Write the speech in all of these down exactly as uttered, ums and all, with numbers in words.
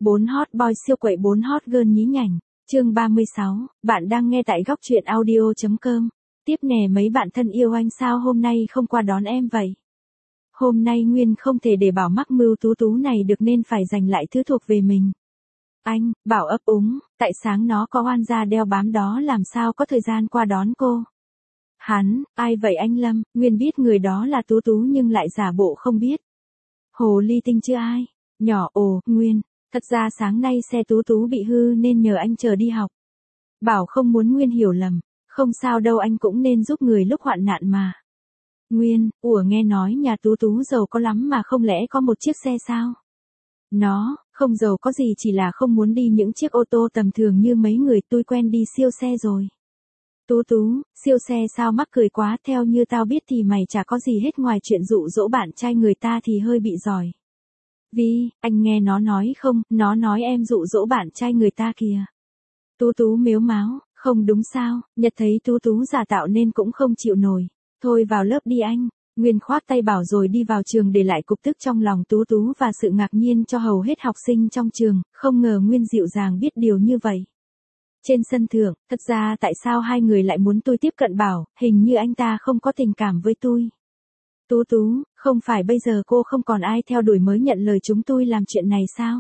bốn hot boy siêu quậy bốn hot girl nhí nhảnh. Chương ba mươi sáu, bạn đang nghe tại góc truyện audio chấm com. Tiếp nè mấy bạn thân yêu anh sao hôm nay không qua đón em vậy? Hôm nay Nguyên không thể để Bảo mắc mưu Tú Tú này được nên phải giành lại thứ thuộc về mình. Anh, Bảo ấp úng, tại sáng nó có oan gia đeo bám đó làm sao có thời gian qua đón cô. Hắn, ai vậy anh Lâm? Nguyên biết người đó là Tú Tú nhưng lại giả bộ không biết. Hồ ly tinh chứ ai? Nhỏ ồ, Nguyên, thật ra sáng nay xe Tú Tú bị hư nên nhờ anh chờ đi học. Bảo không muốn Nguyên hiểu lầm, không sao đâu anh cũng nên giúp người lúc hoạn nạn mà. Nguyên, ủa nghe nói nhà Tú Tú giàu có lắm mà không lẽ có một chiếc xe sao? Nó, không giàu có gì chỉ là không muốn đi những chiếc ô tô tầm thường như mấy người tôi quen đi siêu xe rồi. Tú Tú, siêu xe sao mắc cười quá, theo như tao biết thì mày chả có gì hết ngoài chuyện dụ dỗ bạn trai người ta thì hơi bị giỏi. Vì, anh nghe nó nói không, nó nói em dụ dỗ bạn trai người ta kìa. Tú Tú mếu máo, không đúng sao, Nhật thấy Tú Tú giả tạo nên cũng không chịu nổi. Thôi vào lớp đi anh. Nguyên khoát tay bảo rồi đi vào trường để lại cục tức trong lòng Tú Tú và sự ngạc nhiên cho hầu hết học sinh trong trường, không ngờ Nguyên dịu dàng biết điều như vậy. Trên sân thượng, thật ra tại sao hai người lại muốn tôi tiếp cận Bảo, hình như anh ta không có tình cảm với tôi. Tú Tú, không phải bây giờ cô không còn ai theo đuổi mới nhận lời chúng tôi làm chuyện này sao?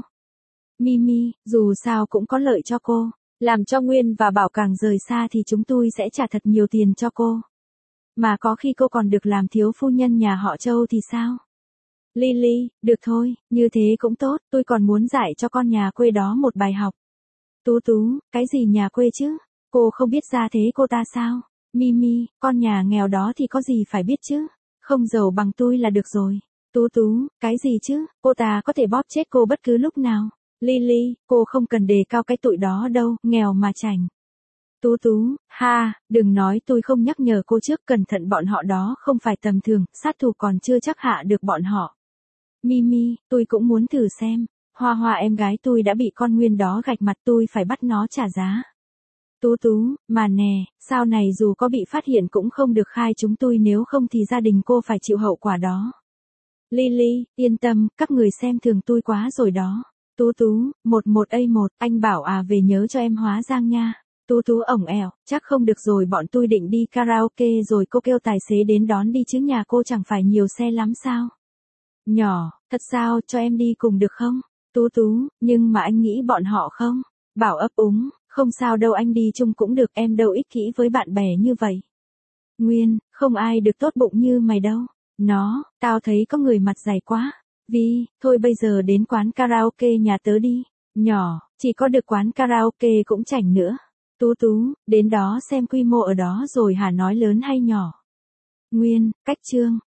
Mimi, dù sao cũng có lợi cho cô, làm cho Nguyên và Bảo càng rời xa thì chúng tôi sẽ trả thật nhiều tiền cho cô. Mà có khi cô còn được làm thiếu phu nhân nhà họ Châu thì sao? Lily, được thôi, như thế cũng tốt, tôi còn muốn dạy cho con nhà quê đó một bài học. Tú Tú, cái gì nhà quê chứ? Cô không biết ra thế cô ta sao? Mimi, con nhà nghèo đó thì có gì phải biết chứ? Không giàu bằng tôi là được rồi. Tú Tú, cái gì chứ? Cô ta có thể bóp chết cô bất cứ lúc nào. Lily, cô không cần đề cao cái tụi đó đâu, nghèo mà chảnh. Tú Tú, ha, đừng nói tôi không nhắc nhở cô trước, cẩn thận bọn họ đó không phải tầm thường, sát thủ còn chưa chắc hạ được bọn họ. Mimi, tôi cũng muốn thử xem. Hoa Hoa em gái tôi đã bị con Nguyên đó gạch mặt, tôi phải bắt nó trả giá. Tú Tú, mà nè, sau này dù có bị phát hiện cũng không được khai chúng tôi, nếu không thì gia đình cô phải chịu hậu quả đó. Lily, yên tâm, các người xem thường tôi quá rồi đó. Tú Tú, một một a một, anh Bảo à về nhớ cho em Hóa Giang nha. Tú Tú ổng ẻo, chắc không được rồi, bọn tôi định đi karaoke rồi cô kêu tài xế đến đón đi chứ nhà cô chẳng phải nhiều xe lắm sao. Nhỏ, thật sao, cho em đi cùng được không? Tú Tú, nhưng mà anh nghĩ bọn họ không? Bảo ấp úng, không sao đâu anh đi chung cũng được, em đâu ích kỷ với bạn bè như vậy. Nguyên, không ai được tốt bụng như mày đâu. Nó, tao thấy có người mặt dày quá. Vì, thôi bây giờ đến quán karaoke nhà tớ đi. Nhỏ, chỉ có được quán karaoke cũng chảnh nữa. Tú Tú, đến đó xem quy mô ở đó rồi hả, nói lớn hay nhỏ? Nguyên, cách chương.